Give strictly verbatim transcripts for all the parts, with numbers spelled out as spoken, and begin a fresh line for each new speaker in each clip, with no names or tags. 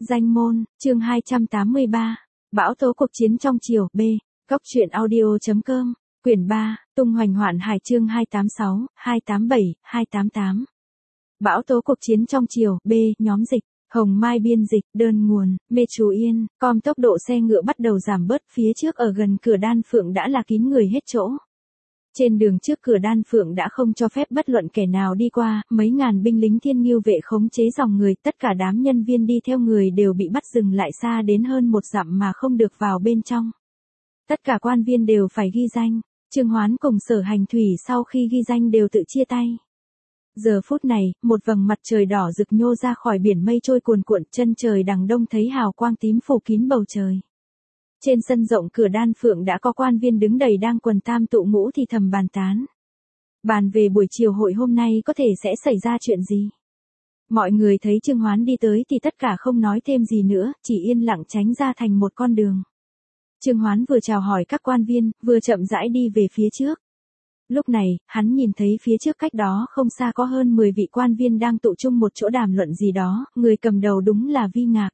Danh môn, chương hai trăm tám mươi ba. Bão tố cuộc chiến trong triều, B. Góc truyện audio.com, quyển ba, tung hoành hoạn hải chương hai tám sáu, hai tám bảy, hai tám tám. Bão tố cuộc chiến trong triều, B. Nhóm dịch, Hồng Mai biên dịch, đơn nguồn, Mê Chú Yên, com tốc độ xe ngựa bắt đầu giảm bớt, phía trước ở gần cửa Đan Phượng đã là kín người hết chỗ. Trên đường trước cửa Đan Phượng đã không cho phép bất luận kẻ nào đi qua, mấy ngàn binh lính Thiên Ngưu vệ khống chế dòng người, tất cả đám nhân viên đi theo người đều bị bắt dừng lại xa đến hơn một dặm mà không được vào bên trong. Tất cả quan viên đều phải ghi danh, Trương Hoán cùng Sở Hành Thủy sau khi ghi danh đều tự chia tay. Giờ phút này, một vầng mặt trời đỏ rực nhô ra khỏi biển mây trôi cuồn cuộn, chân trời đằng đông thấy hào quang tím phủ kín bầu trời. Trên sân rộng cửa Đan Phượng đã có quan viên đứng đầy đang quần tam tụ ngũ thì thầm bàn tán. Bàn về buổi chiều hội hôm nay có thể sẽ xảy ra chuyện gì. Mọi người thấy Trương Hoán đi tới thì tất cả không nói thêm gì nữa, chỉ yên lặng tránh ra thành một con đường. Trương Hoán vừa chào hỏi các quan viên, vừa chậm rãi đi về phía trước. Lúc này, hắn nhìn thấy phía trước cách đó không xa có hơn mười vị quan viên đang tụ chung một chỗ đàm luận gì đó, người cầm đầu đúng là Vi Ngạc.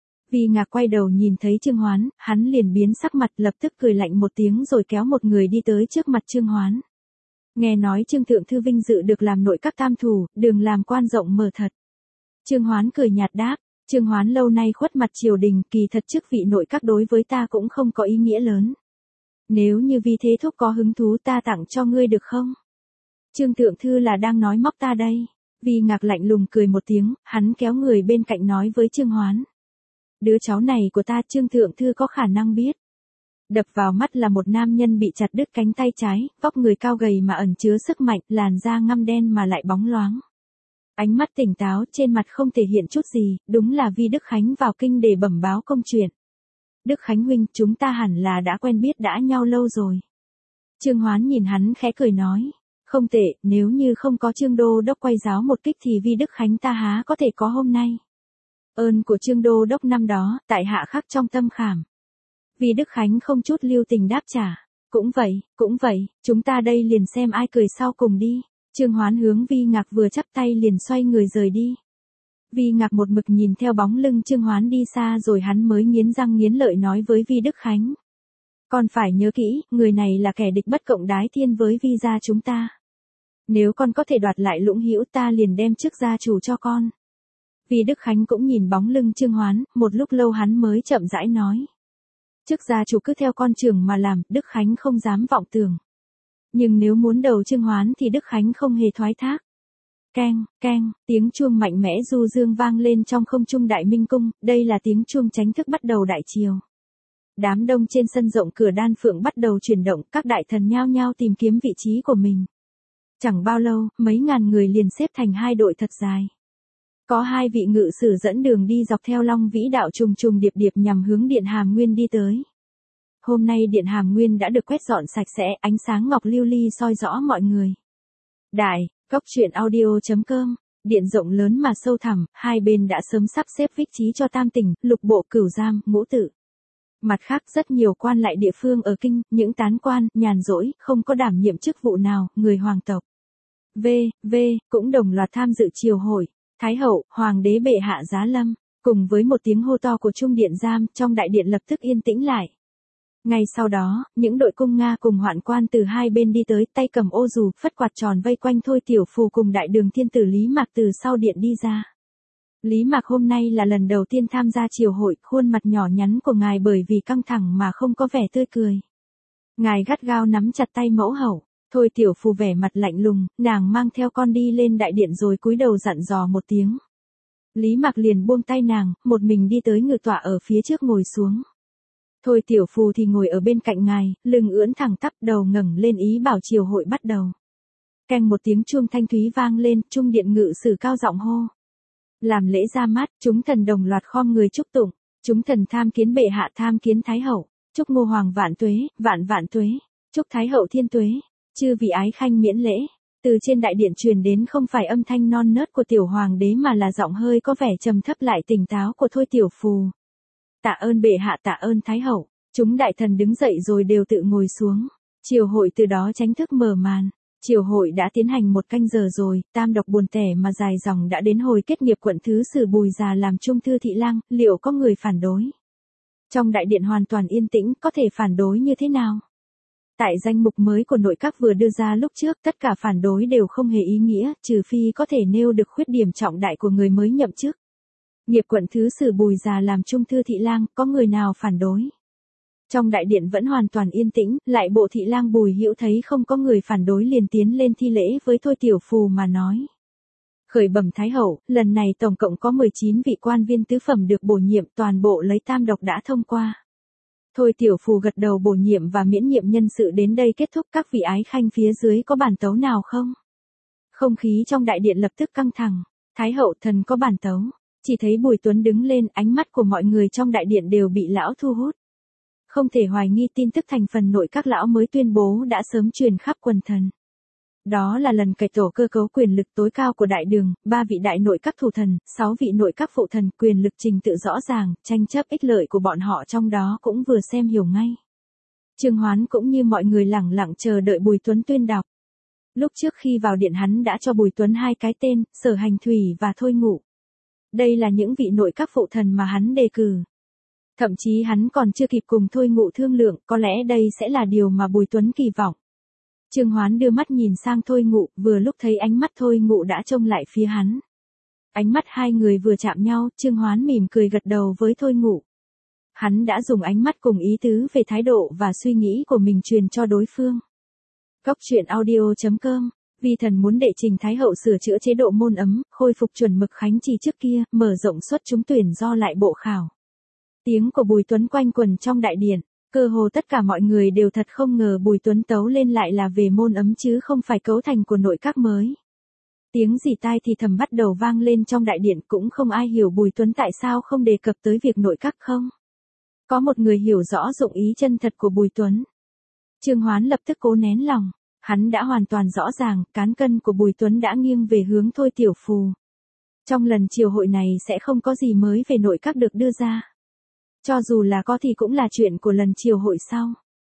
Vi Ngạc quay đầu nhìn thấy Trương Hoán, hắn liền biến sắc mặt, lập tức cười lạnh một tiếng rồi kéo một người đi tới trước mặt Trương Hoán. Nghe nói Trương Thượng Thư vinh dự được làm nội các tam thủ, đường làm quan rộng mở thật. Trương Hoán cười nhạt đáp, Trương Hoán lâu nay khuất mặt triều đình, kỳ thật chức vị nội các đối với ta cũng không có ý nghĩa lớn. Nếu như Vi Thế Thúc có hứng thú ta tặng cho ngươi được không? Trương Thượng Thư là đang nói móc ta đây. Vi Ngạc lạnh lùng cười một tiếng, hắn kéo người bên cạnh nói với Trương Hoán. Đứa cháu này của ta Trương Thượng Thư có khả năng biết. Đập vào mắt là một nam nhân bị chặt đứt cánh tay trái, vóc người cao gầy mà ẩn chứa sức mạnh, làn da ngăm đen mà lại bóng loáng. Ánh mắt tỉnh táo, trên mặt không thể hiện chút gì, đúng là Vi Đức Khánh vào kinh để bẩm báo công chuyện. Đức Khánh huynh, chúng ta hẳn là đã quen biết đã nhau lâu rồi. Trương Hoán nhìn hắn khẽ cười nói, không tệ, nếu như không có Trương Đô Đốc quay giáo một kích thì Vi Đức Khánh ta há có thể có hôm nay. Ơn của Trương Đô Đốc năm đó, tại hạ khắc trong tâm khảm. Vi Đức Khánh không chút lưu tình đáp trả. Cũng vậy, cũng vậy, chúng ta đây liền xem ai cười sau cùng đi. Trương Hoán hướng Vi Ngạc vừa chắp tay liền xoay người rời đi. Vi Ngạc một mực nhìn theo bóng lưng Trương Hoán đi xa rồi hắn mới nghiến răng nghiến lợi nói với Vi Đức Khánh. Con phải nhớ kỹ, người này là kẻ địch bất cộng đái thiên với Vi gia chúng ta. Nếu con có thể đoạt lại Lũng Hữu ta liền đem chức gia chủ cho con. Vi Đức Khánh cũng nhìn bóng lưng Trương Hoán, một lúc lâu hắn mới chậm rãi nói. Chức gia chủ cứ theo con trường mà làm, Đức Khánh không dám vọng tưởng. Nhưng nếu muốn đầu Trương Hoán thì Đức Khánh không hề thoái thác. Keng, keng, tiếng chuông mạnh mẽ du dương vang lên trong không trung Đại Minh Cung, đây là tiếng chuông chánh thức bắt đầu đại triều. Đám đông trên sân rộng cửa Đan Phượng bắt đầu chuyển động, các đại thần nhao nhao tìm kiếm vị trí của mình. Chẳng bao lâu, mấy ngàn người liền xếp thành hai đội thật dài. Có hai vị ngự sử dẫn đường đi dọc theo Long Vĩ đạo trùng trùng điệp điệp nhằm hướng Điện Hàm Nguyên đi tới. Hôm nay Điện Hàm Nguyên đã được quét dọn sạch sẽ, ánh sáng ngọc lưu ly soi rõ mọi người. Đại, góc truyện audio.com, điện rộng lớn mà sâu thẳm, hai bên đã sớm sắp xếp vị trí cho Tam Tỉnh, Lục Bộ, Cửu Giang, Ngũ Tự. Mặt khác rất nhiều quan lại địa phương ở kinh, những tán quan, nhàn rỗi, không có đảm nhiệm chức vụ nào, người hoàng tộc. V, V, cũng đồng loạt tham dự triều hội. Thái hậu, hoàng đế bệ hạ giá lâm, cùng với một tiếng hô to của trung điện giam, trong đại điện lập tức yên tĩnh lại. Ngay sau đó, những đội cung Nga cùng hoạn quan từ hai bên đi tới, tay cầm ô dù, phất quạt tròn vây quanh Thôi Tiểu Phù cùng đại đường thiên tử Lý Mạc từ sau điện đi ra. Lý Mạc hôm nay là lần đầu tiên tham gia triều hội, khuôn mặt nhỏ nhắn của ngài bởi vì căng thẳng mà không có vẻ tươi cười. Ngài gắt gao nắm chặt tay mẫu hậu. Thôi Tiểu Phù vẻ mặt lạnh lùng, nàng mang theo con đi lên đại điện rồi cúi đầu dặn dò một tiếng. Lý Mạc liền buông tay nàng, một mình đi tới ngự tọa ở phía trước ngồi xuống. Thôi Tiểu Phù thì ngồi ở bên cạnh ngài, lưng ưỡn thẳng tắp, đầu ngẩng lên ý bảo triều hội bắt đầu. Keng một tiếng chuông thanh thúy vang lên, trung điện ngự sử cao giọng hô. Làm lễ ra mắt, chúng thần đồng loạt khom người chúc tụng, chúng thần tham kiến bệ hạ, tham kiến thái hậu, chúc Ngô Hoàng vạn tuế, vạn vạn tuế, chúc thái hậu thiên tuế. Chư vị ái khanh miễn lễ. Từ trên đại điện truyền đến không phải âm thanh non nớt của tiểu hoàng đế mà là giọng hơi có vẻ trầm thấp lại tỉnh táo của Thôi Tiểu Phù. Tạ ơn bệ hạ, tạ ơn thái hậu. Chúng đại thần đứng dậy rồi đều tự ngồi xuống. Triều hội từ đó chính thức mở màn. Triều hội đã tiến hành một canh giờ rồi, tam độc buồn tẻ mà dài dòng đã đến hồi kết nghiệp quận thứ sử Bùi Già làm trung thư thị lang, liệu có người phản đối? Trong đại điện hoàn toàn yên tĩnh, có thể phản đối như thế nào? Tại danh mục mới của nội các vừa đưa ra lúc trước, tất cả phản đối đều không hề ý nghĩa, trừ phi có thể nêu được khuyết điểm trọng đại của người mới nhậm chức. Nghiệp quận thứ sử Bùi Già làm trung thư thị lang, có người nào phản đối? Trong đại điện vẫn hoàn toàn yên tĩnh, lại bộ thị lang Bùi Hữu thấy không có người phản đối liền tiến lên thi lễ với Thôi Tiểu Phù mà nói. Khởi bẩm Thái hậu, lần này tổng cộng có mười chín vị quan viên tứ phẩm được bổ nhiệm, toàn bộ lấy tam độc đã thông qua. Thôi Tiểu Phù gật đầu bổ nhiệm và miễn nhiệm nhân sự đến đây kết thúc. Các vị ái khanh phía dưới có bản tấu nào không? Không khí trong đại điện lập tức căng thẳng. Thái hậu thần có bản tấu. Chỉ thấy Bùi Tuấn đứng lên, ánh mắt của mọi người trong đại điện đều bị lão thu hút. Không thể hoài nghi tin tức thành phần nội các lão mới tuyên bố đã sớm truyền khắp quần thần. Đó là lần cải tổ cơ cấu quyền lực tối cao của đại đường, ba vị đại nội các thủ thần, sáu vị nội các phụ thần, quyền lực trình tự rõ ràng, tranh chấp ích lợi của bọn họ trong đó cũng vừa xem hiểu ngay. Trương Hoán cũng như mọi người lẳng lặng chờ đợi Bùi Tuấn tuyên đọc. Lúc trước khi vào điện hắn đã cho Bùi Tuấn hai cái tên, Sở Hành Thủy và Thôi Ngụ. Đây là những vị nội các phụ thần mà hắn đề cử. Thậm chí hắn còn chưa kịp cùng Thôi Ngụ thương lượng, có lẽ đây sẽ là điều mà Bùi Tuấn kỳ vọng. Trương Hoán đưa mắt nhìn sang Thôi Ngụ, vừa lúc thấy ánh mắt Thôi Ngụ đã trông lại phía hắn. Ánh mắt hai người vừa chạm nhau, Trương Hoán mỉm cười gật đầu với Thôi Ngụ. Hắn đã dùng ánh mắt cùng ý tứ về thái độ và suy nghĩ của mình truyền cho đối phương. Cóc truyện audio chấm com, vi thần muốn đệ trình Thái hậu sửa chữa chế độ môn ấm, khôi phục chuẩn mực khánh trì trước kia, mở rộng suất trúng tuyển do lại bộ khảo. Tiếng của Bùi Tuấn quanh quẩn trong đại điện, cơ hồ tất cả mọi người đều thật không ngờ Bùi Tuấn tấu lên lại là về môn ấm chứ không phải cấu thành của nội các mới. Tiếng rỉ tai thì thầm bắt đầu vang lên trong đại điện, cũng không ai hiểu Bùi Tuấn tại sao không đề cập tới việc nội các không. Có một người hiểu rõ dụng ý chân thật của Bùi Tuấn. Trương Hoán lập tức cố nén lòng, hắn đã hoàn toàn rõ ràng, cán cân của Bùi Tuấn đã nghiêng về hướng Thôi Tiểu Phù. Trong lần triều hội này sẽ không có gì mới về nội các được đưa ra. Cho dù là có thì cũng là chuyện của lần triều hội sau.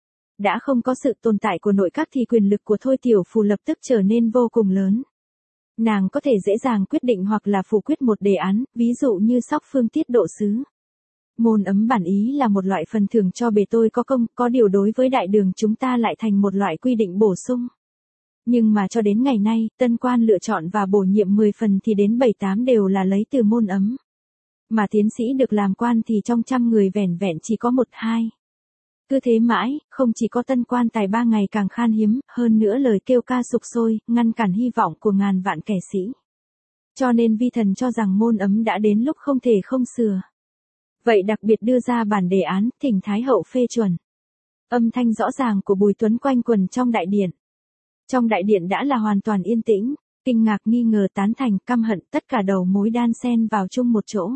Đã không có sự tồn tại của nội các thì quyền lực của Thôi Tiểu Phù lập tức trở nên vô cùng lớn. Nàng có thể dễ dàng quyết định hoặc là phủ quyết một đề án, ví dụ như sóc phương tiết độ sứ. Môn ấm bản ý là một loại phần thưởng cho bề tôi có công, có điều đối với đại đường chúng ta lại thành một loại quy định bổ sung. Nhưng mà cho đến ngày nay, tân quan lựa chọn và bổ nhiệm mười phần thì đến bảy tám đều là lấy từ môn ấm. Mà tiến sĩ được làm quan thì trong trăm người vẻn vẹn chỉ có một hai. Cứ thế mãi, không chỉ có tân quan tài ba ngày càng khan hiếm, hơn nữa lời kêu ca sục sôi, ngăn cản hy vọng của ngàn vạn kẻ sĩ. Cho nên vi thần cho rằng môn ấm đã đến lúc không thể không sửa. Vậy đặc biệt đưa ra bản đề án, thỉnh Thái hậu phê chuẩn. Âm thanh rõ ràng của Bùi Tuấn quanh quần trong đại điện. Trong đại điện đã là hoàn toàn yên tĩnh, kinh ngạc nghi ngờ tán thành căm hận tất cả đầu mối đan xen vào chung một chỗ.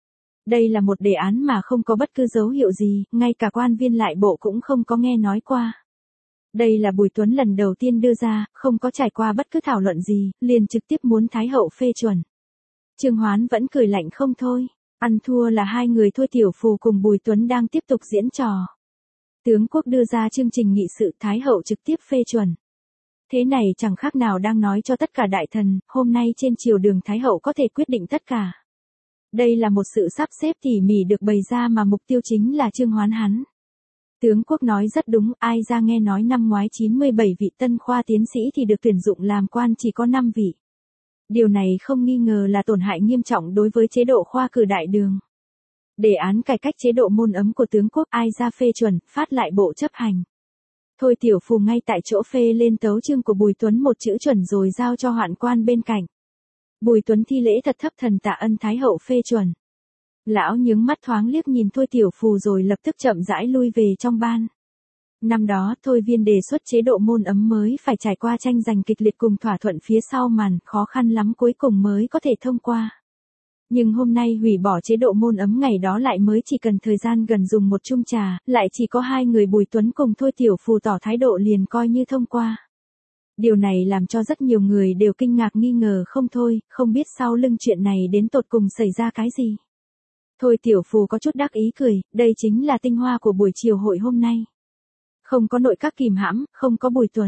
Đây là một đề án mà không có bất cứ dấu hiệu gì, ngay cả quan viên lại bộ cũng không có nghe nói qua. Đây là Bùi Tuấn lần đầu tiên đưa ra, không có trải qua bất cứ thảo luận gì, liền trực tiếp muốn Thái hậu phê chuẩn. Trương Hoán vẫn cười lạnh không thôi, ăn thua là hai người Thôi Tiểu Phù cùng Bùi Tuấn đang tiếp tục diễn trò. Tướng quốc đưa ra chương trình nghị sự, Thái hậu trực tiếp phê chuẩn. Thế này chẳng khác nào đang nói cho tất cả đại thần, hôm nay trên triều đường Thái hậu có thể quyết định tất cả. Đây là một sự sắp xếp tỉ mỉ được bày ra mà mục tiêu chính là Trương Hoán hắn. Tướng quốc nói rất đúng, ai ra nghe nói năm ngoái chín mươi bảy vị tân khoa tiến sĩ thì được tuyển dụng làm quan chỉ có năm vị. Điều này không nghi ngờ là tổn hại nghiêm trọng đối với chế độ khoa cử đại đường. Đề án cải cách chế độ môn ấm của tướng quốc ai ra phê chuẩn, phát lại bộ chấp hành. Thôi Tiểu Phù ngay tại chỗ phê lên tấu chương của Bùi Tuấn một chữ chuẩn rồi giao cho hoạn quan bên cạnh. Bùi Tuấn thi lễ thật thấp thần tạ ân Thái hậu phê chuẩn. Lão nhướng mắt thoáng liếc nhìn Thôi Tiểu Phù rồi lập tức chậm rãi lui về trong ban. Năm đó Thôi Viên đề xuất chế độ môn ấm mới phải trải qua tranh giành kịch liệt cùng thỏa thuận phía sau màn, khó khăn lắm cuối cùng mới có thể thông qua. Nhưng hôm nay hủy bỏ chế độ môn ấm ngày đó lại mới chỉ cần thời gian gần dùng một chung trà, lại chỉ có hai người Bùi Tuấn cùng Thôi Tiểu Phù tỏ thái độ liền coi như thông qua. Điều này làm cho rất nhiều người đều kinh ngạc nghi ngờ không thôi, không biết sau lưng chuyện này đến tột cùng xảy ra cái gì. Thôi Tiểu Phù có chút đắc ý cười, đây chính là tinh hoa của buổi chiều hội hôm nay. Không có nội các kìm hãm, không có Bùi Tuấn.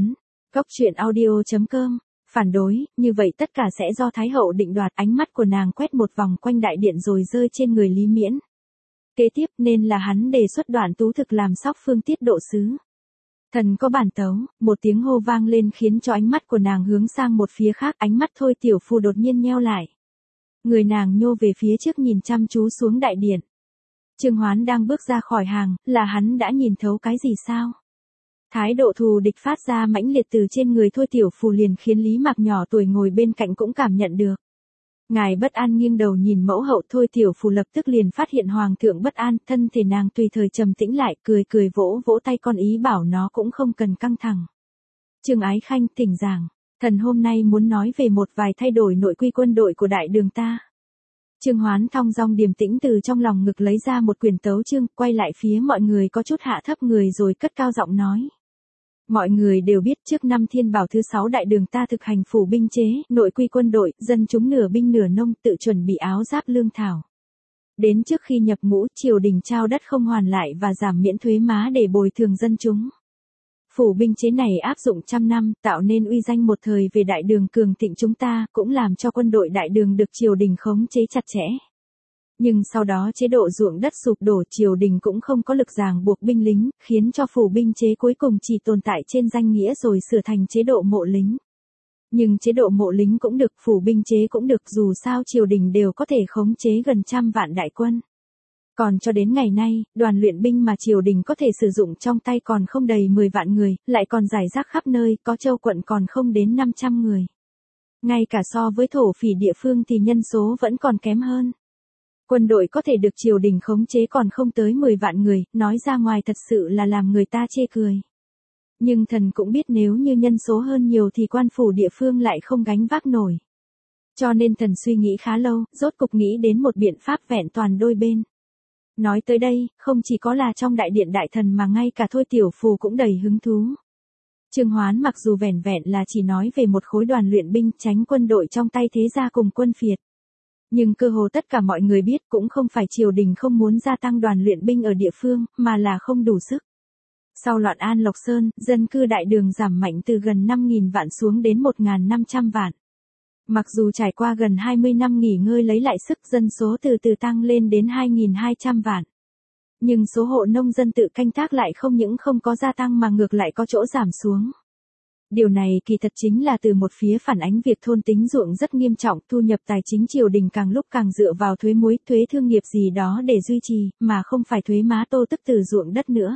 Cốc truyện audio chấm com. Phản đối, như vậy tất cả sẽ do Thái hậu định đoạt. Ánh mắt của nàng quét một vòng quanh đại điện rồi rơi trên người Lý Miễn. Kế tiếp nên là hắn đề xuất Đoạn Tú Thực làm Sóc Phương tiết độ sứ. Thần có bản tấu, một tiếng hô vang lên khiến cho ánh mắt của nàng hướng sang một phía khác. Ánh mắt Thôi Tiểu Phù đột nhiên nheo lại. Người nàng nhô về phía trước nhìn chăm chú xuống đại điện. Trương Hoán đang bước ra khỏi hàng, là hắn đã nhìn thấu cái gì sao? Thái độ thù địch phát ra mãnh liệt từ trên người Thôi Tiểu Phù liền khiến Lý Mạc nhỏ tuổi ngồi bên cạnh cũng cảm nhận được. Ngài bất an nghiêng đầu nhìn mẫu hậu. Thôi Tiểu Phù lập tức liền phát hiện hoàng thượng bất an, thân thể nàng tùy thời trầm tĩnh lại, cười cười vỗ vỗ tay con ý bảo nó cũng không cần căng thẳng. Trương Ái Khanh thỉnh giảng, thần hôm nay muốn nói về một vài thay đổi nội quy quân đội của đại đường ta. Trương Hoán thong dong điềm tĩnh từ trong lòng ngực lấy ra một quyển tấu chương, quay lại phía mọi người có chút hạ thấp người rồi cất cao giọng nói. Mọi người đều biết trước năm Thiên Bảo thứ sáu đại đường ta thực hành phủ binh chế, nội quy quân đội, dân chúng nửa binh nửa nông tự chuẩn bị áo giáp lương thảo. Đến trước khi nhập ngũ, triều đình trao đất không hoàn lại và giảm miễn thuế má để bồi thường dân chúng. Phủ binh chế này áp dụng trăm năm, tạo nên uy danh một thời về đại đường cường thịnh chúng ta, cũng làm cho quân đội đại đường được triều đình khống chế chặt chẽ. Nhưng sau đó chế độ ruộng đất sụp đổ, triều đình cũng không có lực ràng buộc binh lính, khiến cho phủ binh chế cuối cùng chỉ tồn tại trên danh nghĩa rồi sửa thành chế độ mộ lính. Nhưng chế độ mộ lính cũng được, phủ binh chế cũng được, dù sao triều đình đều có thể khống chế gần trăm vạn đại quân. Còn cho đến ngày nay, đoàn luyện binh mà triều đình có thể sử dụng trong tay còn không đầy mười vạn người, lại còn rải rác khắp nơi, có châu quận còn không đến năm trăm người. Ngay cả so với thổ phỉ địa phương thì nhân số vẫn còn kém hơn. Quân đội có thể được triều đình khống chế còn không tới mười vạn người, nói ra ngoài thật sự là làm người ta chê cười. Nhưng thần cũng biết nếu như nhân số hơn nhiều thì quan phủ địa phương lại không gánh vác nổi. Cho nên thần suy nghĩ khá lâu, rốt cục nghĩ đến một biện pháp vẹn toàn đôi bên. Nói tới đây, không chỉ có là trong đại điện đại thần mà ngay cả Thôi Tiểu Phù cũng đầy hứng thú. Trương Hoán mặc dù vẻn vẹn là chỉ nói về một khối đoàn luyện binh tránh quân đội trong tay thế gia cùng quân phiệt. Nhưng cơ hồ tất cả mọi người biết cũng không phải triều đình không muốn gia tăng đoàn luyện binh ở địa phương, mà là không đủ sức. Sau loạn An Lộc Sơn, dân cư đại đường giảm mạnh từ gần năm nghìn vạn xuống đến một nghìn năm trăm vạn. Mặc dù trải qua gần hai mươi năm nghỉ ngơi lấy lại sức, dân số từ từ tăng lên đến hai nghìn hai trăm vạn. Nhưng số hộ nông dân tự canh tác lại không những không có gia tăng mà ngược lại có chỗ giảm xuống. Điều này kỳ thật chính là từ một phía phản ánh việc thôn tính ruộng rất nghiêm trọng, thu nhập tài chính triều đình càng lúc càng dựa vào thuế muối, thuế thương nghiệp gì đó để duy trì, mà không phải thuế má tô tức từ ruộng đất nữa.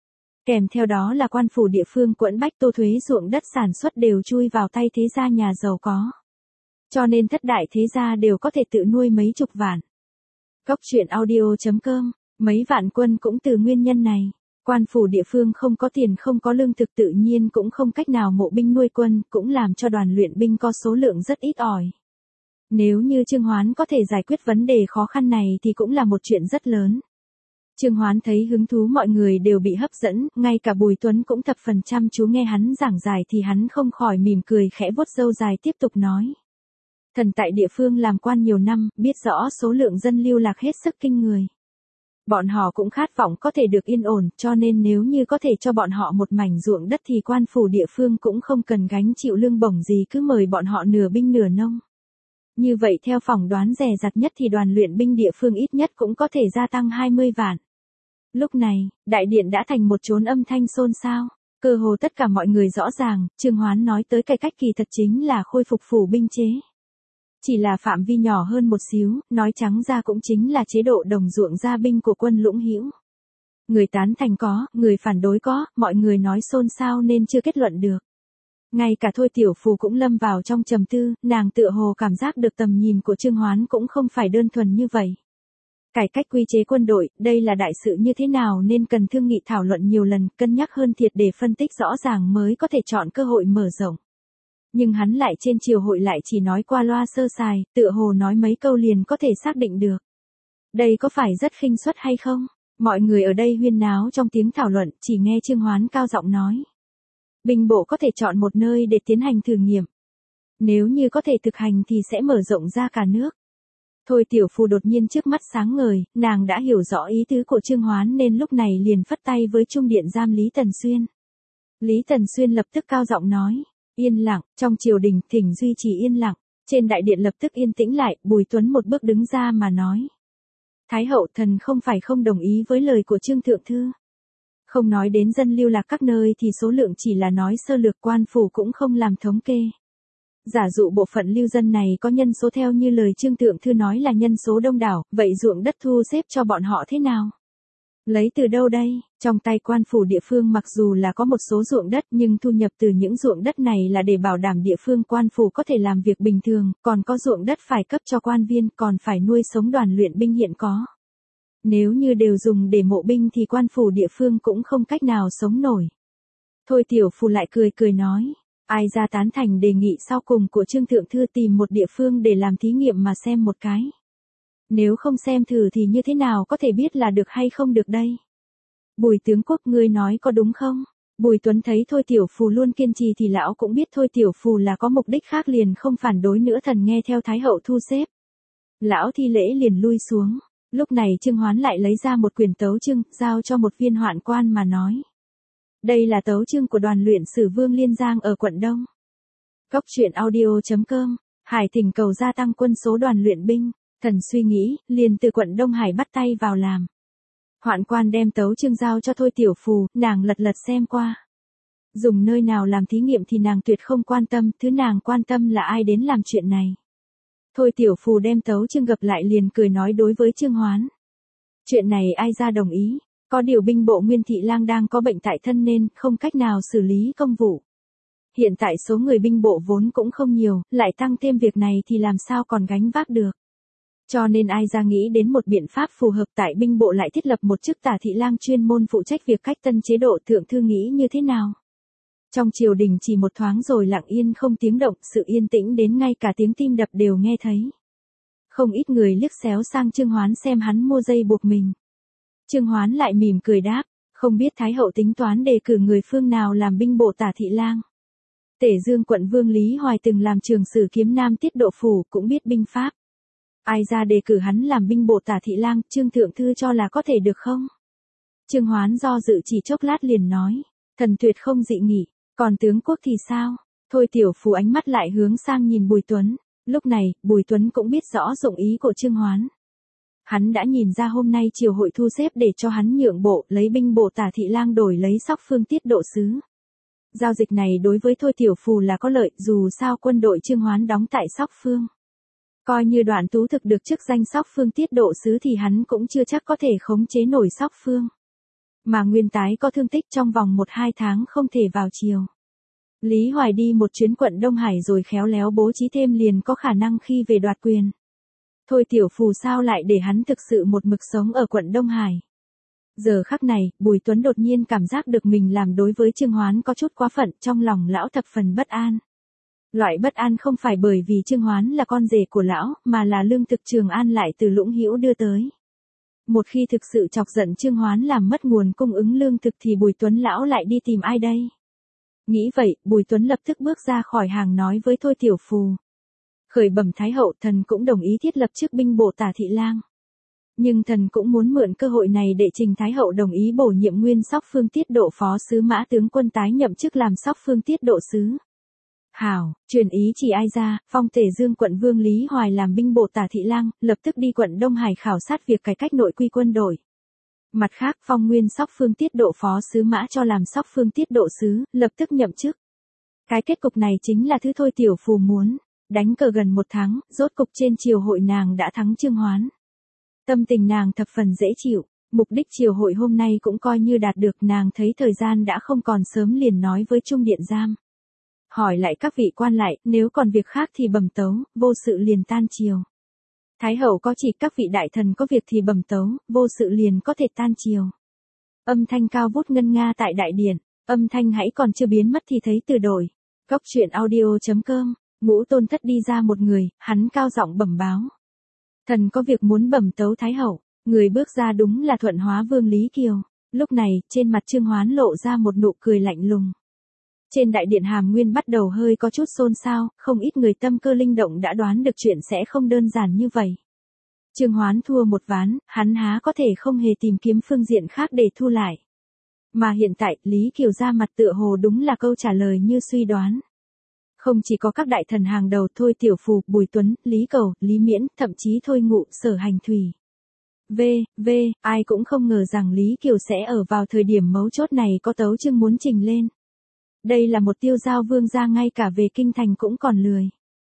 Kèm theo đó là quan phủ địa phương quẫn bách tô thuế ruộng đất sản xuất đều chui vào tay thế gia nhà giàu có. Cho nên thất đại thế gia đều có thể tự nuôi mấy chục vạn. Cốc truyện audio chấm com, mấy vạn quân cũng từ nguyên nhân này. Quan phủ địa phương không có tiền không có lương thực tự nhiên cũng không cách nào mộ binh nuôi quân, cũng làm cho đoàn luyện binh có số lượng rất ít ỏi. Nếu như Trương Hoán có thể giải quyết vấn đề khó khăn này thì cũng là một chuyện rất lớn. Trương Hoán thấy hứng thú mọi người đều bị hấp dẫn, ngay cả Bùi Tuấn cũng thập phần chăm chú nghe hắn giảng giải thì hắn không khỏi mỉm cười khẽ vuốt râu dài tiếp tục nói. Thần tại địa phương làm quan nhiều năm, biết rõ số lượng dân lưu lạc hết sức kinh người. Bọn họ cũng khát vọng có thể được yên ổn, cho nên nếu như có thể cho bọn họ một mảnh ruộng đất thì quan phủ địa phương cũng không cần gánh chịu lương bổng gì, cứ mời bọn họ nửa binh nửa nông. Như vậy theo phỏng đoán rẻ rặt nhất thì đoàn luyện binh địa phương ít nhất cũng có thể gia tăng hai mươi vạn. Lúc này, đại điện đã thành một chốn âm thanh xôn xao. Cơ hồ tất cả mọi người rõ ràng, Trương Hoán nói tới cải cách kỳ thật chính là khôi phục phủ binh chế. Chỉ là phạm vi nhỏ hơn một xíu, nói trắng ra cũng chính là chế độ đồng ruộng gia binh của quân Lũng Hữu. Người tán thành có, người phản đối có, mọi người nói xôn xao nên chưa kết luận được. Ngay cả Thôi Tiểu Phù cũng lâm vào trong trầm tư, nàng tựa hồ cảm giác được tầm nhìn của Trương Hoán cũng không phải đơn thuần như vậy. Cải cách quy chế quân đội, đây là đại sự như thế nào nên cần thương nghị thảo luận nhiều lần, cân nhắc hơn thiệt để phân tích rõ ràng mới có thể chọn cơ hội mở rộng. Nhưng hắn lại trên triều hội lại chỉ nói qua loa sơ sài, tựa hồ nói mấy câu liền có thể xác định được. Đây có phải rất khinh suất hay không? Mọi người ở đây huyên náo trong tiếng thảo luận, chỉ nghe Trương Hoán cao giọng nói. Binh bộ có thể chọn một nơi để tiến hành thử nghiệm. Nếu như có thể thực hành thì sẽ mở rộng ra cả nước. Thôi Tiểu Phù đột nhiên trước mắt sáng ngời, nàng đã hiểu rõ ý tứ của Trương Hoán nên lúc này liền phất tay với trung điện giam Lý Tần Xuyên. Lý Tần Xuyên lập tức cao giọng nói. Yên lặng, trong triều đình thỉnh duy trì yên lặng. Trên đại điện lập tức yên tĩnh lại, Bùi Tuấn một bước đứng ra mà nói. Thái hậu thần không phải không đồng ý với lời của Trương Thượng Thư. Không nói đến dân lưu lạc các nơi thì số lượng chỉ là nói sơ lược, quan phủ cũng không làm thống kê. Giả dụ bộ phận lưu dân này có nhân số theo như lời Trương Thượng Thư nói là nhân số đông đảo, vậy ruộng đất thu xếp cho bọn họ thế nào? Lấy từ đâu đây? Trong tay quan phủ địa phương mặc dù là có một số ruộng đất nhưng thu nhập từ những ruộng đất này là để bảo đảm địa phương quan phủ có thể làm việc bình thường, còn có ruộng đất phải cấp cho quan viên, còn phải nuôi sống đoàn luyện binh hiện có. Nếu như đều dùng để mộ binh thì quan phủ địa phương cũng không cách nào sống nổi. Thôi Tiểu Phù lại cười cười nói. Ai ra tán thành đề nghị sau cùng của Trương Thượng Thư tìm một địa phương để làm thí nghiệm mà xem một cái. Nếu không xem thử thì như thế nào có thể biết là được hay không được đây? Bùi tướng quốc, ngươi nói có đúng không? Bùi Tuấn thấy Thôi Tiểu Phù luôn kiên trì thì lão cũng biết Thôi Tiểu Phù là có mục đích khác, liền không phản đối nữa, thần nghe theo Thái hậu thu xếp. Lão thi lễ liền lui xuống. Lúc này Trương Hoán lại lấy ra một quyển tấu chương, giao cho một viên hoạn quan mà nói. Đây là tấu chương của đoàn luyện sử Vương Liên Giang ở quận Đông. Cốc truyện audio chấm com, Hải thỉnh cầu gia tăng quân số đoàn luyện binh. Thần suy nghĩ, liền từ quận Đông Hải bắt tay vào làm. Hoạn quan đem tấu chương giao cho Thôi Tiểu Phù, nàng lật lật xem qua. Dùng nơi nào làm thí nghiệm thì nàng tuyệt không quan tâm, thứ nàng quan tâm là ai đến làm chuyện này. Thôi Tiểu Phù đem tấu chương gập lại liền cười nói đối với Trương Hoán. Chuyện này ai ra đồng ý, có điều binh bộ Nguyên Thị Lang đang có bệnh tại thân nên không cách nào xử lý công vụ. Hiện tại số người binh bộ vốn cũng không nhiều, lại tăng thêm việc này thì làm sao còn gánh vác được. Cho nên ai ra nghĩ đến một biện pháp phù hợp, tại binh bộ lại thiết lập một chức tả thị lang chuyên môn phụ trách việc cách tân chế độ. Thượng thư nghĩ như thế nào? Trong triều đình chỉ một thoáng rồi lặng yên không tiếng động, sự yên tĩnh đến ngay cả tiếng tim đập đều nghe thấy. Không ít người liếc xéo sang Trương Hoán xem hắn mua dây buộc mình. Trương Hoán lại mỉm cười đáp, không biết Thái hậu tính toán đề cử người phương nào làm binh bộ tả thị lang. Tể Dương quận Vương Lý Hoài từng làm trường sử kiếm nam tiết độ phủ, cũng biết binh pháp. Ai ra đề cử hắn làm binh bộ tả thị lang, Trương Thượng Thư cho là có thể được không? Trương Hoán do dự chỉ chốc lát liền nói, thần tuyệt không dị nghị, còn tướng quốc thì sao? Thôi Tiểu Phù ánh mắt lại hướng sang nhìn Bùi Tuấn, lúc này, Bùi Tuấn cũng biết rõ dụng ý của Trương Hoán. Hắn đã nhìn ra hôm nay triều hội thu xếp để cho hắn nhượng bộ, lấy binh bộ tả thị lang đổi lấy Sóc Phương tiết độ sứ. Giao dịch này đối với Thôi Tiểu Phù là có lợi, dù sao quân đội Trương Hoán đóng tại Sóc Phương. Coi như Đoạn Tú thực được chức danh Sóc Phương tiết độ sứ thì hắn cũng chưa chắc có thể khống chế nổi Sóc Phương. Mà Nguyên Tái có thương tích, trong vòng một hai tháng không thể vào triều. Lý Hoài đi một chuyến quận Đông Hải rồi khéo léo bố trí thêm liền có khả năng khi về đoạt quyền. Thôi Tiểu Phù sao lại để hắn thực sự một mực sống ở quận Đông Hải. Giờ khắc này, Bùi Tuấn đột nhiên cảm giác được mình làm đối với Trương Hoán có chút quá phận, trong lòng lão thập phần bất an. Loại bất an không phải bởi vì Trương Hoán là con rể của lão, mà là lương thực Trường An lại từ Lũng Hữu đưa tới. Một khi thực sự chọc giận Trương Hoán làm mất nguồn cung ứng lương thực thì Bùi Tuấn lão lại đi tìm ai đây? Nghĩ vậy, Bùi Tuấn lập tức bước ra khỏi hàng nói với Thôi Tiểu Phù. Khởi bẩm Thái hậu, thần cũng đồng ý thiết lập chức binh bộ tả thị lang. Nhưng thần cũng muốn mượn cơ hội này để trình Thái hậu đồng ý bổ nhiệm nguyên Sóc Phương tiết độ phó sứ Mã tướng quân tái nhậm chức làm Sóc Phương tiết độ sứ. Hảo, truyền ý chỉ ai ra, phong Tể Dương quận Vương Lý Hoài làm binh bộ tả thị lang, lập tức đi quận Đông Hải khảo sát việc cải cách nội quy quân đội. Mặt khác, phong nguyên Sóc Phương tiết độ phó sứ Mã cho làm Sóc Phương tiết độ sứ, lập tức nhậm chức. Cái kết cục này chính là thứ Thôi Tiểu Phù muốn. Đánh cờ gần một tháng, rốt cục trên triều hội nàng đã thắng Trương Hoán. Tâm tình nàng thập phần dễ chịu, mục đích triều hội hôm nay cũng coi như đạt được, nàng thấy thời gian đã không còn sớm liền nói với Trung Điện Giam. Hỏi lại các vị quan lại, nếu còn việc khác thì bẩm tấu, vô sự liền tan triều. Thái hậu có chỉ các vị đại thần có việc thì bẩm tấu, vô sự liền có thể tan triều. Âm thanh cao vút ngân nga tại đại điện, âm thanh hãy còn chưa biến mất thì thấy từ đổi. Cốc truyện audio chấm com, Ngũ Tôn Thất đi ra một người, hắn cao giọng bẩm báo. Thần có việc muốn bẩm tấu Thái hậu, người bước ra đúng là Thuận Hóa Vương Lý Kiều. Lúc này, trên mặt Trương Hoán lộ ra một nụ cười lạnh lùng. Trên đại điện Hàm Nguyên bắt đầu hơi có chút xôn xao, không ít người tâm cơ linh động đã đoán được chuyện sẽ không đơn giản như vậy. Trương Hoán thua một ván, hắn há có thể không hề tìm kiếm phương diện khác để thu lại. Mà hiện tại, Lý Kiều ra mặt tựa hồ đúng là câu trả lời như suy đoán. Không chỉ có các đại thần hàng đầu Thôi Tiểu Phù, Bùi Tuấn, Lý Cầu, Lý Miễn, thậm chí Thôi Ngụ, Sở Hành Thủy. V, V, ai cũng không ngờ rằng Lý Kiều sẽ ở vào thời điểm mấu chốt này có tấu chương muốn trình lên. Đây là một tiêu giao vương gia ngay cả về kinh thành cũng còn lười.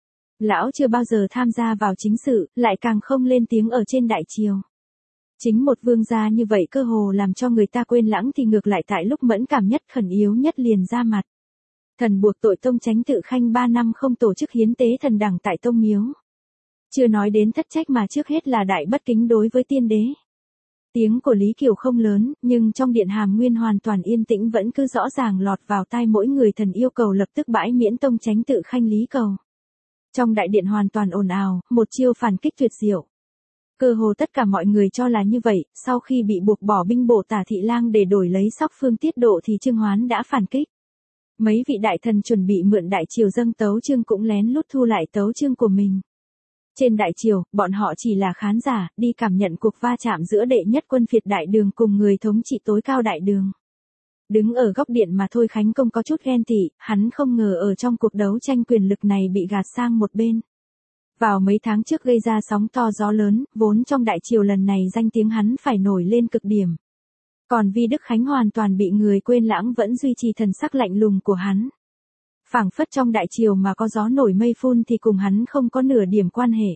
Lão chưa bao giờ tham gia vào chính sự, lại càng không lên tiếng ở trên đại triều. Chính một vương gia như vậy cơ hồ làm cho người ta quên lãng thì ngược lại tại lúc mẫn cảm nhất khẩn yếu nhất liền ra mặt. Thần buộc tội Tông Chánh Tự Khanh ba năm không tổ chức hiến tế thần đẳng tại Tông Miếu. Chưa nói đến thất trách mà trước hết là đại bất kính đối với tiên đế. Tiếng của Lý Kiều không lớn, nhưng trong điện Hàm Nguyên hoàn toàn yên tĩnh vẫn cứ rõ ràng lọt vào tai mỗi người thần yêu cầu lập tức bãi miễn Tông Chánh Tự Khanh Lý Cầu. Trong đại điện hoàn toàn ồn ào, một chiêu phản kích tuyệt diệu. Cơ hồ tất cả mọi người cho là như vậy, sau khi bị buộc bỏ binh bộ Tả Thị Lang để đổi lấy Sóc Phương tiết độ thì Trương Hoán đã phản kích. Mấy vị đại thần chuẩn bị mượn đại triều dâng tấu chương cũng lén lút thu lại tấu chương của mình. Trên đại triều, bọn họ chỉ là khán giả, đi cảm nhận cuộc va chạm giữa đệ nhất quân phiệt đại đường cùng người thống trị tối cao đại đường. Đứng ở góc điện mà thôi Khánh Công có chút ghen tị, hắn không ngờ ở trong cuộc đấu tranh quyền lực này bị gạt sang một bên. Vào mấy tháng trước gây ra sóng to gió lớn, vốn trong đại triều lần này danh tiếng hắn phải nổi lên cực điểm. Còn Vi Đức Khánh hoàn toàn bị người quên lãng vẫn duy trì thần sắc lạnh lùng của hắn. Phảng phất trong đại triều mà có gió nổi mây phun thì cùng hắn không có nửa điểm quan hệ.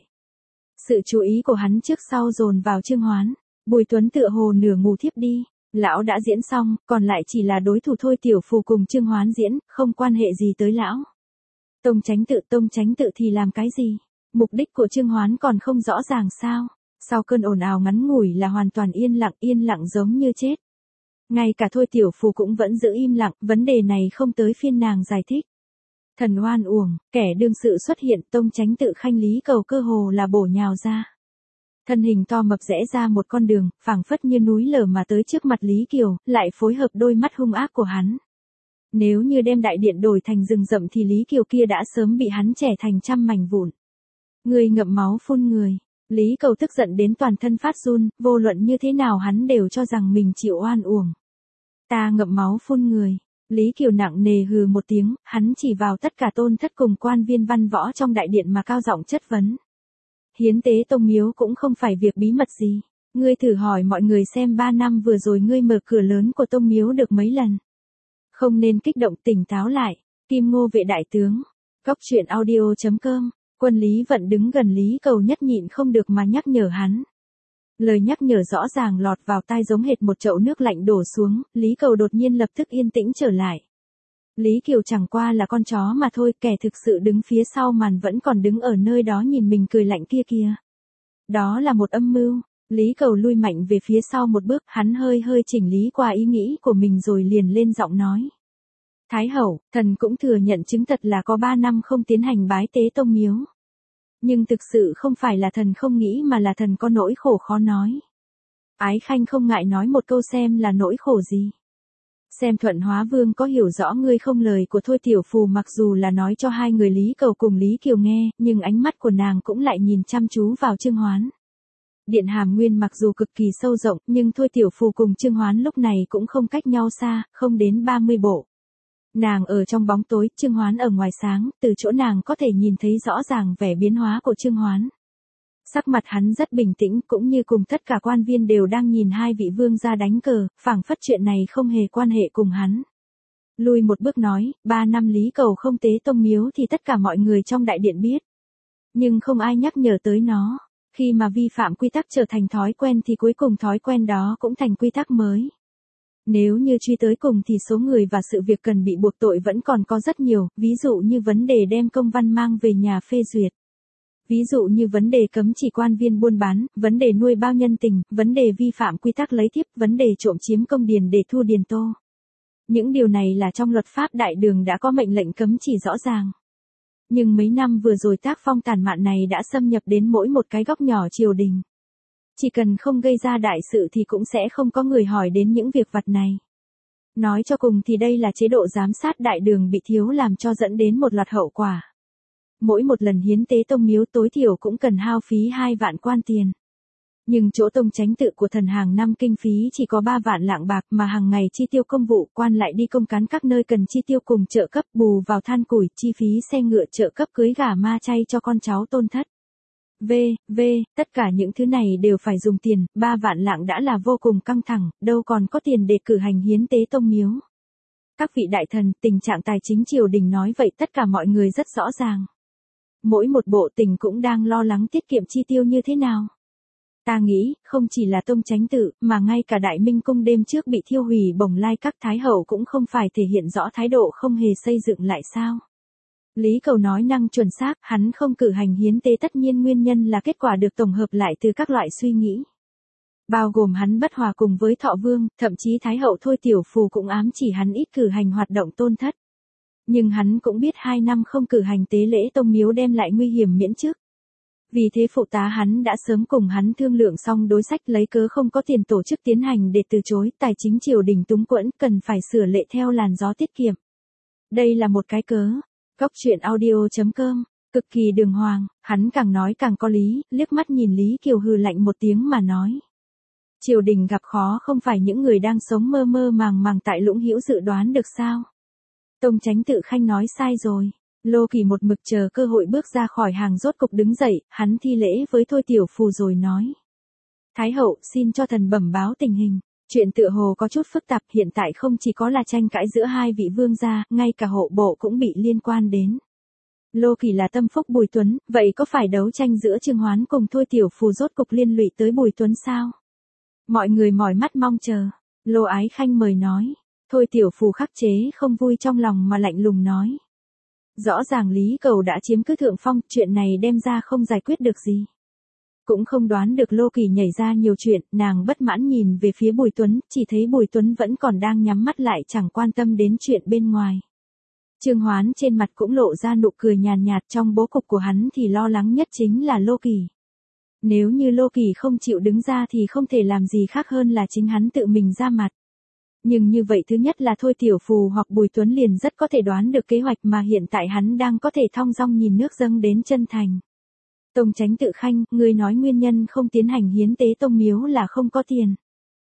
Sự chú ý của hắn trước sau dồn vào Trương Hoán, Bùi Tuấn tựa hồ nửa ngủ thiếp đi, lão đã diễn xong, còn lại chỉ là đối thủ Thôi Tiểu Phù cùng Trương Hoán diễn, không quan hệ gì tới lão. Tông Chánh Tự, Tông Chánh Tự thì làm cái gì? Mục đích của Trương Hoán còn không rõ ràng sao? Sau cơn ồn ào ngắn ngủi là hoàn toàn yên lặng, yên lặng giống như chết. Ngay cả Thôi Tiểu Phù cũng vẫn giữ im lặng, vấn đề này không tới phiên nàng giải thích. Thần oan uổng, kẻ đương sự xuất hiện, Tông Chánh Tự Khanh Lý Cầu cơ hồ là bổ nhào ra. Thân hình to mập rẽ ra một con đường, phảng phất như núi lở mà tới trước mặt Lý Kiều, lại phối hợp đôi mắt hung ác của hắn. Nếu như đem đại điện đổi thành rừng rậm thì Lý Kiều kia đã sớm bị hắn chẻ thành trăm mảnh vụn. Người ngậm máu phun người. Lý Cầu tức giận đến toàn thân phát run, vô luận như thế nào hắn đều cho rằng mình chịu oan uổng. Ta ngậm máu phun người. Lý Kiều nặng nề hừ một tiếng, hắn chỉ vào tất cả tôn thất cùng quan viên văn võ trong đại điện mà cao giọng chất vấn. Hiến tế Tông Miếu cũng không phải việc bí mật gì. Ngươi thử hỏi mọi người xem ba năm vừa rồi ngươi mở cửa lớn của Tông Miếu được mấy lần. Không nên kích động, tỉnh táo lại. Kim Ngô Vệ đại tướng. Cóc truyện audio chấm com. Quân Lý Vận đứng gần Lý Cầu nhất nhịn không được mà nhắc nhở hắn. Lời nhắc nhở rõ ràng lọt vào tai giống hệt một chậu nước lạnh đổ xuống, Lý Cầu đột nhiên lập tức yên tĩnh trở lại. Lý Kiều chẳng qua là con chó mà thôi, kẻ thực sự đứng phía sau màn vẫn còn đứng ở nơi đó nhìn mình cười lạnh kia kìa. Đó là một âm mưu. Lý Cầu lui mạnh về phía sau một bước, hắn hơi hơi chỉnh lý qua ý nghĩ của mình rồi liền lên giọng nói. Thái hậu, thần cũng thừa nhận chứng thật là có ba năm không tiến hành bái tế Tông Miếu. Nhưng thực sự không phải là thần không nghĩ mà là thần có nỗi khổ khó nói. Ái Khanh không ngại nói một câu xem là nỗi khổ gì. Xem Thuận Hóa Vương có hiểu rõ ngươi không lời của Thôi Tiểu Phù mặc dù là nói cho hai người Lý Cầu cùng Lý Kiều nghe, nhưng ánh mắt của nàng cũng lại nhìn chăm chú vào Trương Hoán. Điện Hàm Nguyên mặc dù cực kỳ sâu rộng nhưng Thôi Tiểu Phù cùng Trương Hoán lúc này cũng không cách nhau xa, không đến ba mươi bộ. Nàng ở trong bóng tối, Trương Hoán ở ngoài sáng, từ chỗ nàng có thể nhìn thấy rõ ràng vẻ biến hóa của Trương Hoán. Sắc mặt hắn rất bình tĩnh cũng như cùng tất cả quan viên đều đang nhìn hai vị vương gia đánh cờ, phảng phất chuyện này không hề quan hệ cùng hắn. Lui một bước nói, ba năm Lý Cầu không tế Tông Miếu thì tất cả mọi người trong đại điện biết. Nhưng không ai nhắc nhở tới nó. Khi mà vi phạm quy tắc trở thành thói quen thì cuối cùng thói quen đó cũng thành quy tắc mới. Nếu như truy tới cùng thì số người và sự việc cần bị buộc tội vẫn còn có rất nhiều, ví dụ như vấn đề đem công văn mang về nhà phê duyệt. Ví dụ như vấn đề cấm chỉ quan viên buôn bán, vấn đề nuôi bao nhân tình, vấn đề vi phạm quy tắc lấy thiếp, vấn đề trộm chiếm công điền để thu điền tô. Những điều này là trong luật pháp đại đường đã có mệnh lệnh cấm chỉ rõ ràng. Nhưng mấy năm vừa rồi tác phong tàn mạn này đã xâm nhập đến mỗi một cái góc nhỏ triều đình. Chỉ cần không gây ra đại sự thì cũng sẽ không có người hỏi đến những việc vặt này. Nói cho cùng thì đây là chế độ giám sát đại đường bị thiếu làm cho dẫn đến một loạt hậu quả. Mỗi một lần hiến tế Tông Miếu tối thiểu cũng cần hao phí hai vạn quan tiền. Nhưng chỗ tông chánh tự của thần hàng năm kinh phí chỉ có ba vạn lạng bạc mà hàng ngày chi tiêu công vụ, quan lại đi công cán các nơi cần chi tiêu cùng trợ cấp, bù vào than củi, chi phí xe ngựa, trợ cấp cưới gả ma chay cho con cháu tôn thất. V, V, tất cả những thứ này đều phải dùng tiền, ba vạn lạng đã là vô cùng căng thẳng, đâu còn có tiền để cử hành hiến tế tông miếu. Các vị đại thần, tình trạng tài chính triều đình nói vậy tất cả mọi người rất rõ ràng. Mỗi một bộ tình cũng đang lo lắng tiết kiệm chi tiêu như thế nào. Ta nghĩ, không chỉ là tông chánh tự, mà ngay cả Đại Minh cung đêm trước bị thiêu hủy bồng lai các thái hậu cũng không phải thể hiện rõ thái độ không hề xây dựng lại sao. Lý Cầu nói năng chuẩn xác, hắn không cử hành hiến tế tất nhiên nguyên nhân là kết quả được tổng hợp lại từ các loại suy nghĩ. Bao gồm hắn bất hòa cùng với Thọ Vương, thậm chí Thái hậu Thôi Tiểu Phù cũng ám chỉ hắn ít cử hành hoạt động tôn thất. Nhưng hắn cũng biết hai năm không cử hành tế lễ tông miếu đem lại nguy hiểm miễn chức. Vì thế phụ tá hắn đã sớm cùng hắn thương lượng xong đối sách, lấy cớ không có tiền tổ chức tiến hành để từ chối, tài chính triều đình túng quẫn, cần phải sửa lệ theo làn gió tiết kiệm. Đây là một cái cớ. Góc truyện audio chấm com, cực kỳ đường hoàng, hắn càng nói càng có lý, liếc mắt nhìn Lý Kiều hừ lạnh một tiếng mà nói. Triều đình gặp khó không phải những người đang sống mơ mơ màng màng tại Lũng Hữu dự đoán được sao? Tông Chánh Tự Khanh nói sai rồi. Lô Kỳ một mực chờ cơ hội bước ra khỏi hàng rốt cục đứng dậy, hắn thi lễ với Thôi Tiểu Phù rồi nói. Thái hậu xin cho thần bẩm báo tình hình. Chuyện tựa hồ có chút phức tạp, hiện tại không chỉ có là tranh cãi giữa hai vị vương gia, ngay cả hộ bộ cũng bị liên quan đến. Lô Kỳ là tâm phúc Bùi Tuấn, vậy có phải đấu tranh giữa Trương Hoán cùng Thôi Tiểu Phù rốt cục liên lụy tới Bùi Tuấn sao? Mọi người mỏi mắt mong chờ. Lô Ái Khanh mời nói. Thôi Tiểu Phù khắc chế không vui trong lòng mà lạnh lùng nói. Rõ ràng Lý Cầu đã chiếm cứ thượng phong, chuyện này đem ra không giải quyết được gì. Cũng không đoán được Lô Kỳ nhảy ra nhiều chuyện, nàng bất mãn nhìn về phía Bùi Tuấn, chỉ thấy Bùi Tuấn vẫn còn đang nhắm mắt lại chẳng quan tâm đến chuyện bên ngoài. Trương Hoán trên mặt cũng lộ ra nụ cười nhàn nhạt, trong bố cục của hắn thì lo lắng nhất chính là Lô Kỳ. Nếu như Lô Kỳ không chịu đứng ra thì không thể làm gì khác hơn là chính hắn tự mình ra mặt. Nhưng như vậy thứ nhất là Thôi Tiểu Phù hoặc Bùi Tuấn liền rất có thể đoán được kế hoạch mà hiện tại hắn đang có thể thong dong nhìn nước dâng đến chân thành. Tông Chánh Tự Khanh, ngươi nói nguyên nhân không tiến hành hiến tế tông miếu là không có tiền.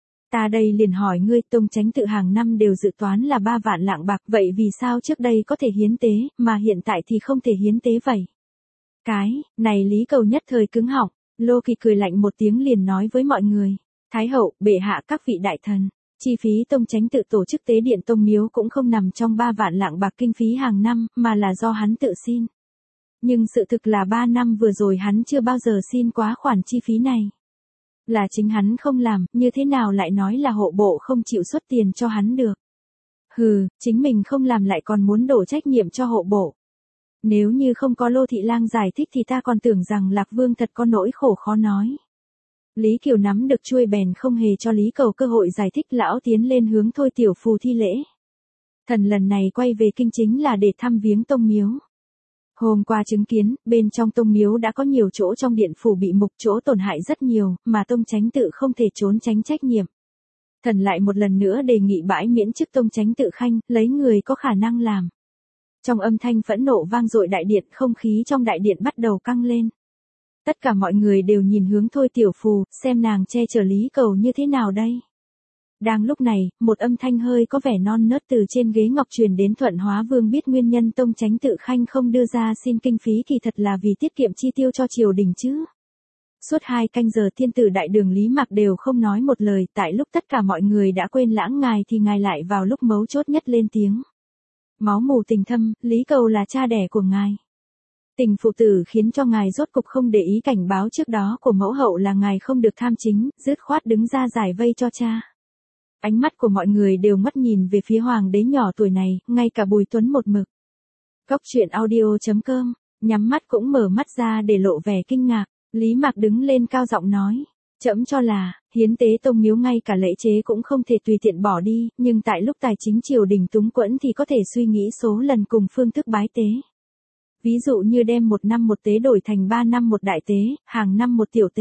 Ta đây liền hỏi ngươi, Tông Chánh Tự hàng năm đều dự toán là ba vạn lạng bạc, vậy vì sao trước đây có thể hiến tế, mà hiện tại thì không thể hiến tế vậy? Cái, này Lý Cầu nhất thời cứng họng, Lô Kỳ cười lạnh một tiếng liền nói với mọi người. Thái hậu, bệ hạ các vị đại thần, chi phí Tông Chánh Tự tổ chức tế điện tông miếu cũng không nằm trong ba vạn lạng bạc kinh phí hàng năm, mà là do hắn tự xin. Nhưng sự thực là ba năm vừa rồi hắn chưa bao giờ xin quá khoản chi phí này. Là chính hắn không làm, như thế nào lại nói là hộ bộ không chịu xuất tiền cho hắn được. Hừ, chính mình không làm lại còn muốn đổ trách nhiệm cho hộ bộ. Nếu như không có Lô Thị Lang giải thích thì ta còn tưởng rằng Lạc Vương thật có nỗi khổ khó nói. Lý Kiều nắm được chuôi bèn không hề cho Lý Cầu cơ hội giải thích, lão tiến lên hướng Thôi Tiểu Phù thi lễ. Thần lần này quay về kinh chính là để thăm viếng tông miếu. Hôm qua chứng kiến, bên trong tông miếu đã có nhiều chỗ trong điện phủ bị mục, chỗ tổn hại rất nhiều, mà Tông Chánh Tự không thể trốn tránh trách nhiệm. Thần lại một lần nữa đề nghị bãi miễn chức Tông Chánh Tự Khanh, lấy người có khả năng làm. Trong âm thanh phẫn nộ vang dội đại điện, không khí trong đại điện bắt đầu căng lên. Tất cả mọi người đều nhìn hướng Thôi Tiểu Phù, xem nàng che chở Lý Cầu như thế nào đây. Đang lúc này, một âm thanh hơi có vẻ non nớt từ trên ghế ngọc truyền đến. Thuận Hóa Vương biết nguyên nhân Tông Chánh Tự Khanh không đưa ra xin kinh phí kỳ thật là vì tiết kiệm chi tiêu cho triều đình chứ. Suốt hai canh giờ thiên tử đại đường Lý Mạc đều không nói một lời, tại lúc tất cả mọi người đã quên lãng ngài thì ngài lại vào lúc mấu chốt nhất lên tiếng. Máu mù tình thâm, Lý Cầu là cha đẻ của ngài. Tình phụ tử khiến cho ngài rốt cục không để ý cảnh báo trước đó của mẫu hậu là ngài không được tham chính, dứt khoát đứng ra giải vây cho cha. Ánh mắt của mọi người đều ngất nhìn về phía hoàng đế nhỏ tuổi này, ngay cả Bùi Tuấn một mực. Góc truyện audio chấm com, nhắm mắt cũng mở mắt ra để lộ vẻ kinh ngạc. Lý Mạc đứng lên cao giọng nói. Trẫm cho là, hiến tế tông miếu ngay cả lễ chế cũng không thể tùy tiện bỏ đi, nhưng tại lúc tài chính triều đình túng quẫn thì có thể suy nghĩ số lần cùng phương thức bái tế. Ví dụ như đem một năm một tế đổi thành ba năm một đại tế, hàng năm một tiểu tế.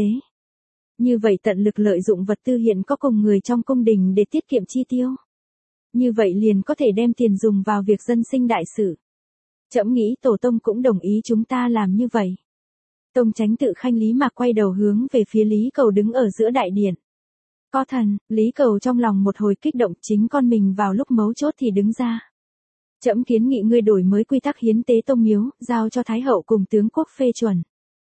Như vậy tận lực lợi dụng vật tư hiện có cùng người trong cung đình để tiết kiệm chi tiêu. Như vậy liền có thể đem tiền dùng vào việc dân sinh đại sự. Trẫm nghĩ tổ tông cũng đồng ý chúng ta làm như vậy. Tông Chánh Tự khanh Lý Mạc quay đầu hướng về phía Lý Cầu đứng ở giữa đại điện. Có thần, Lý Cầu trong lòng một hồi kích động, chính con mình vào lúc mấu chốt thì đứng ra. Trẫm kiến nghị ngươi đổi mới quy tắc hiến tế tông miếu, giao cho Thái hậu cùng tướng quốc phê chuẩn.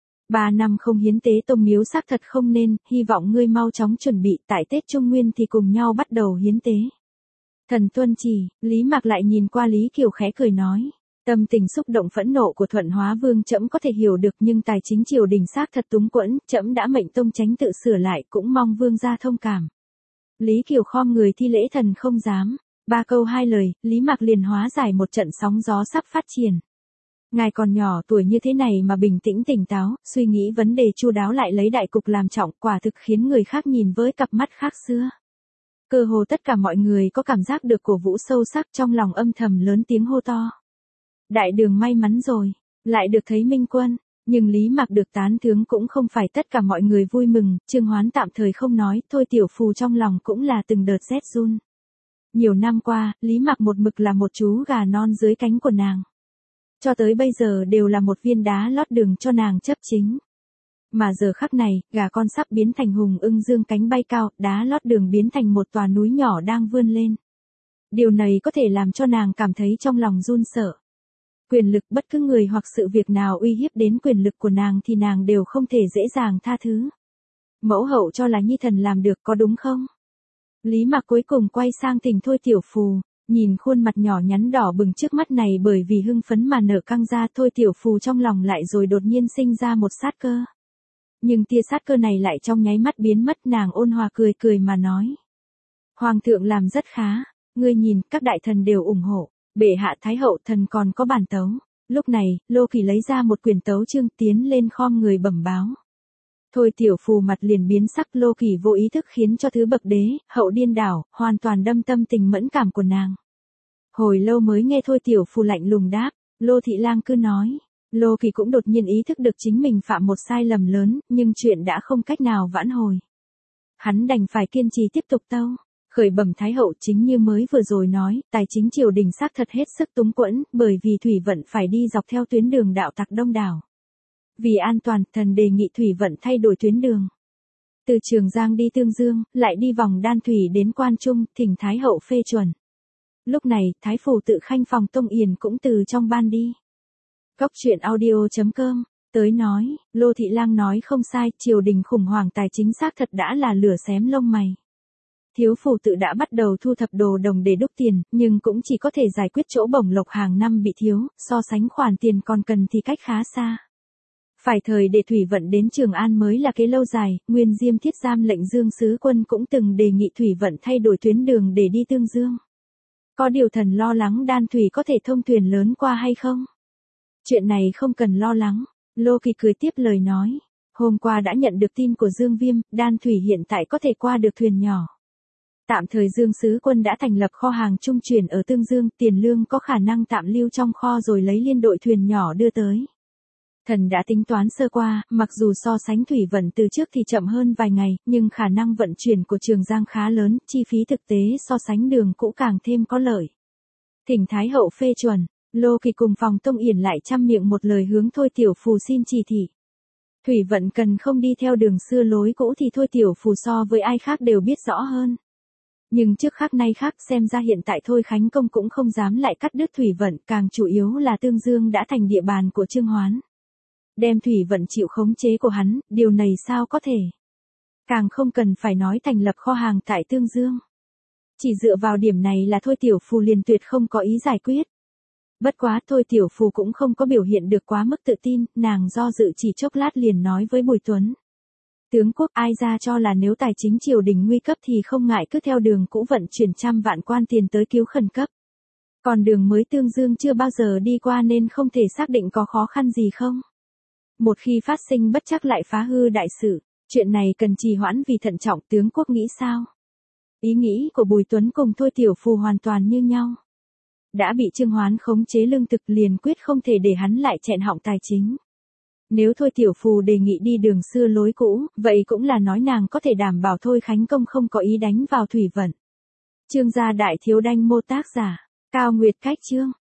Ba năm không hiến tế tông miếu xác thật không nên, hy vọng ngươi mau chóng chuẩn bị, tại Tết Trung Nguyên thì cùng nhau bắt đầu hiến tế. Thần tuân chỉ, Lý Mạc lại nhìn qua Lý Kiều khẽ cười nói. Tâm tình xúc động phẫn nộ của Thuận Hóa Vương trẫm có thể hiểu được, nhưng tài chính triều đình xác thật túng quẫn, trẫm đã mệnh Tông Chánh Tự sửa lại, cũng mong vương gia thông cảm. Lý Kiều khom người thi lễ thần không dám. Ba câu hai lời, Lý Mạc liền hóa giải một trận sóng gió sắp phát triển. Ngài còn nhỏ tuổi như thế này mà bình tĩnh tỉnh táo, suy nghĩ vấn đề chu đáo lại lấy đại cục làm trọng, quả thực khiến người khác nhìn với cặp mắt khác xưa. Cơ hồ tất cả mọi người có cảm giác được cổ vũ sâu sắc, trong lòng âm thầm lớn tiếng hô to. Đại đường may mắn rồi, lại được thấy Minh Quân, nhưng Lý Mạc được tán thướng cũng không phải tất cả mọi người vui mừng, Trương Hoán tạm thời không nói, thôi tiểu phù trong lòng cũng là từng đợt rét run. Nhiều năm qua, Lý Mạc một mực là một chú gà non dưới cánh của nàng. Cho tới bây giờ đều là một viên đá lót đường cho nàng chấp chính. Mà giờ khắc này, gà con sắp biến thành hùng ưng dương cánh bay cao, đá lót đường biến thành một tòa núi nhỏ đang vươn lên. Điều này có thể làm cho nàng cảm thấy trong lòng run sợ. Quyền lực, bất cứ người hoặc sự việc nào uy hiếp đến quyền lực của nàng thì nàng đều không thể dễ dàng tha thứ. Mẫu hậu cho là Nhi thần làm được có đúng không? Lý Mạc cuối cùng quay sang Thình Thôi Tiểu Phù, nhìn khuôn mặt nhỏ nhắn đỏ bừng trước mắt này bởi vì hưng phấn mà nở căng ra. Thôi Tiểu Phù trong lòng lại rồi đột nhiên sinh ra một sát cơ. Nhưng tia sát cơ này lại trong nháy mắt biến mất, nàng ôn hòa cười cười mà nói. Hoàng thượng làm rất khá, ngươi nhìn, các đại thần đều ủng hộ, bệ hạ Thái hậu thần còn có bản tấu. Lúc này, Lô Kỳ lấy ra một quyển tấu chương tiến lên khom người bẩm báo. Thôi Tiểu Phù mặt liền biến sắc, Lô Kỳ vô ý thức khiến cho thứ bậc đế, hậu điên đảo, hoàn toàn đâm tâm tình mẫn cảm của nàng. Hồi lâu mới nghe Thôi Tiểu Phù lạnh lùng đáp, Lô Thị Lang cứ nói. Lô Kỳ cũng đột nhiên ý thức được chính mình phạm một sai lầm lớn, nhưng chuyện đã không cách nào vãn hồi. Hắn đành phải kiên trì tiếp tục tâu. Khởi bẩm Thái hậu, chính như mới vừa rồi nói, tài chính triều đình xác thật hết sức túng quẫn, bởi vì thủy vận phải đi dọc theo tuyến đường đạo tặc đông đảo. Vì an toàn, thần đề nghị thủy vận thay đổi tuyến đường. Từ Trường Giang đi Tương Dương, lại đi vòng Đan Thủy đến Quan Trung, thỉnh Thái hậu phê chuẩn. Lúc này, Thái phủ Tự khanh Phòng Tông Yền cũng từ trong ban đi. Góc truyện audio chấm com, tới nói, Lô Thị Lang nói không sai, triều đình khủng hoảng tài chính xác thật đã là lửa xém lông mày. Thiếu phủ Tự đã bắt đầu thu thập đồ đồng để đúc tiền, nhưng cũng chỉ có thể giải quyết chỗ bổng lộc hàng năm bị thiếu, so sánh khoản tiền còn cần thì cách khá xa. Phải thời để thủy vận đến Trường An mới là kế lâu dài, Nguyên Diêm Thiết Giam lệnh Dương Sứ Quân cũng từng đề nghị thủy vận thay đổi tuyến đường để đi Tương Dương. Có điều thần lo lắng Đan Thủy có thể thông thuyền lớn qua hay không? Chuyện này không cần lo lắng, Lô Kỳ cười tiếp lời nói. Hôm qua đã nhận được tin của Dương Viêm, Đan Thủy hiện tại có thể qua được thuyền nhỏ. Tạm thời Dương Sứ Quân đã thành lập kho hàng trung chuyển ở Tương Dương, tiền lương có khả năng tạm lưu trong kho rồi lấy liên đội thuyền nhỏ đưa tới. Thần đã tính toán sơ qua, mặc dù so sánh thủy vận từ trước thì chậm hơn vài ngày, nhưng khả năng vận chuyển của Trường Giang khá lớn, chi phí thực tế so sánh đường cũ càng thêm có lợi. Thỉnh Thái hậu phê chuẩn, Lô Kỳ cùng Phòng Tông Yển lại chăm miệng một lời hướng Thôi Tiểu Phù xin chỉ thị. Thủy vận cần không đi theo đường xưa lối cũ thì Thôi Tiểu Phù so với ai khác đều biết rõ hơn. Nhưng trước khác nay khác, xem ra hiện tại Thôi Khánh Công cũng không dám lại cắt đứt thủy vận, càng chủ yếu là Tương Dương đã thành địa bàn của Trương Hoán. Đem thủy vận chịu khống chế của hắn, điều này sao có thể. Càng không cần phải nói thành lập kho hàng tại Tương Dương. Chỉ dựa vào điểm này là Thôi Tiểu Phù liền tuyệt không có ý giải quyết. Bất quá Thôi Tiểu Phù cũng không có biểu hiện được quá mức tự tin, nàng do dự chỉ chốc lát liền nói với Bùi Tuấn. Tướng quốc ai ra cho là nếu tài chính triều đình nguy cấp thì không ngại cứ theo đường cũ vận chuyển trăm vạn quan tiền tới cứu khẩn cấp. Còn đường mới Tương Dương chưa bao giờ đi qua nên không thể xác định có khó khăn gì không. Một khi phát sinh bất chắc lại phá hư đại sự, chuyện này cần trì hoãn vì thận trọng, tướng quốc nghĩ sao? Ý nghĩ của Bùi Tuấn cùng Thôi Tiểu Phù hoàn toàn như nhau. Đã bị Trương Hoán khống chế lương thực liền quyết không thể để hắn lại chẹn họng tài chính. Nếu Thôi Tiểu Phù đề nghị đi đường xưa lối cũ, vậy cũng là nói nàng có thể đảm bảo Thôi Khánh Công không có ý đánh vào thủy vận. Chương gia đại thiếu đanh mô tác giả, Cao Nguyệt Cách chương.